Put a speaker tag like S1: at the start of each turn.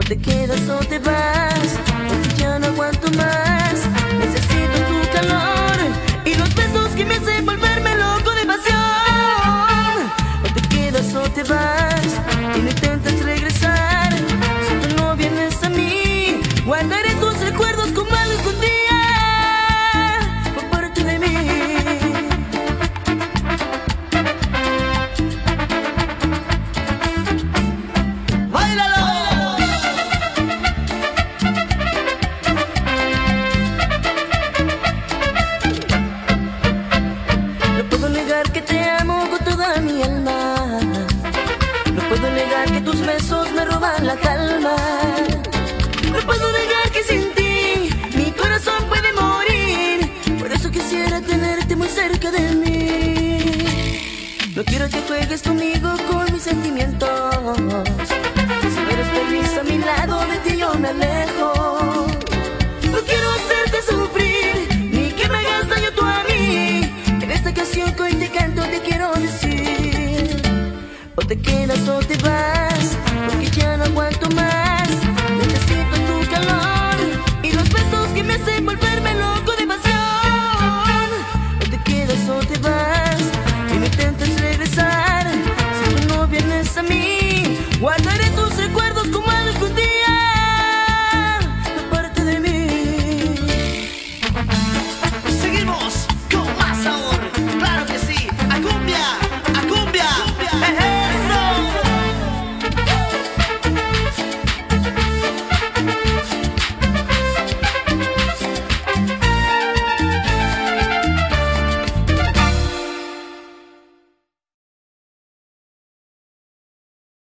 S1: te quedas o te vas, porque ya no aguanto más. Necesito tu calor y los besos que me hacen volverme loco de pasión. O te quedas o te vas y no intentas regresar. Si tú no vienes a mí, guardaré tus recuerdos como algún día por parte de mí. Que te amo con toda mi alma. No puedo negar que tus besos me roban la calma. No puedo negar que sin ti mi corazón puede morir. Por eso quisiera tenerte muy cerca de mí. No quiero que juegues conmigo con mis sentimientos. Si no eres feliz a mi lado, de ti yo me alejo. No quiero hacerte sufrir ni que me hagas daño tú a mí. En esta canción que hoy te canto te quiero decir: o te quedas o te vas.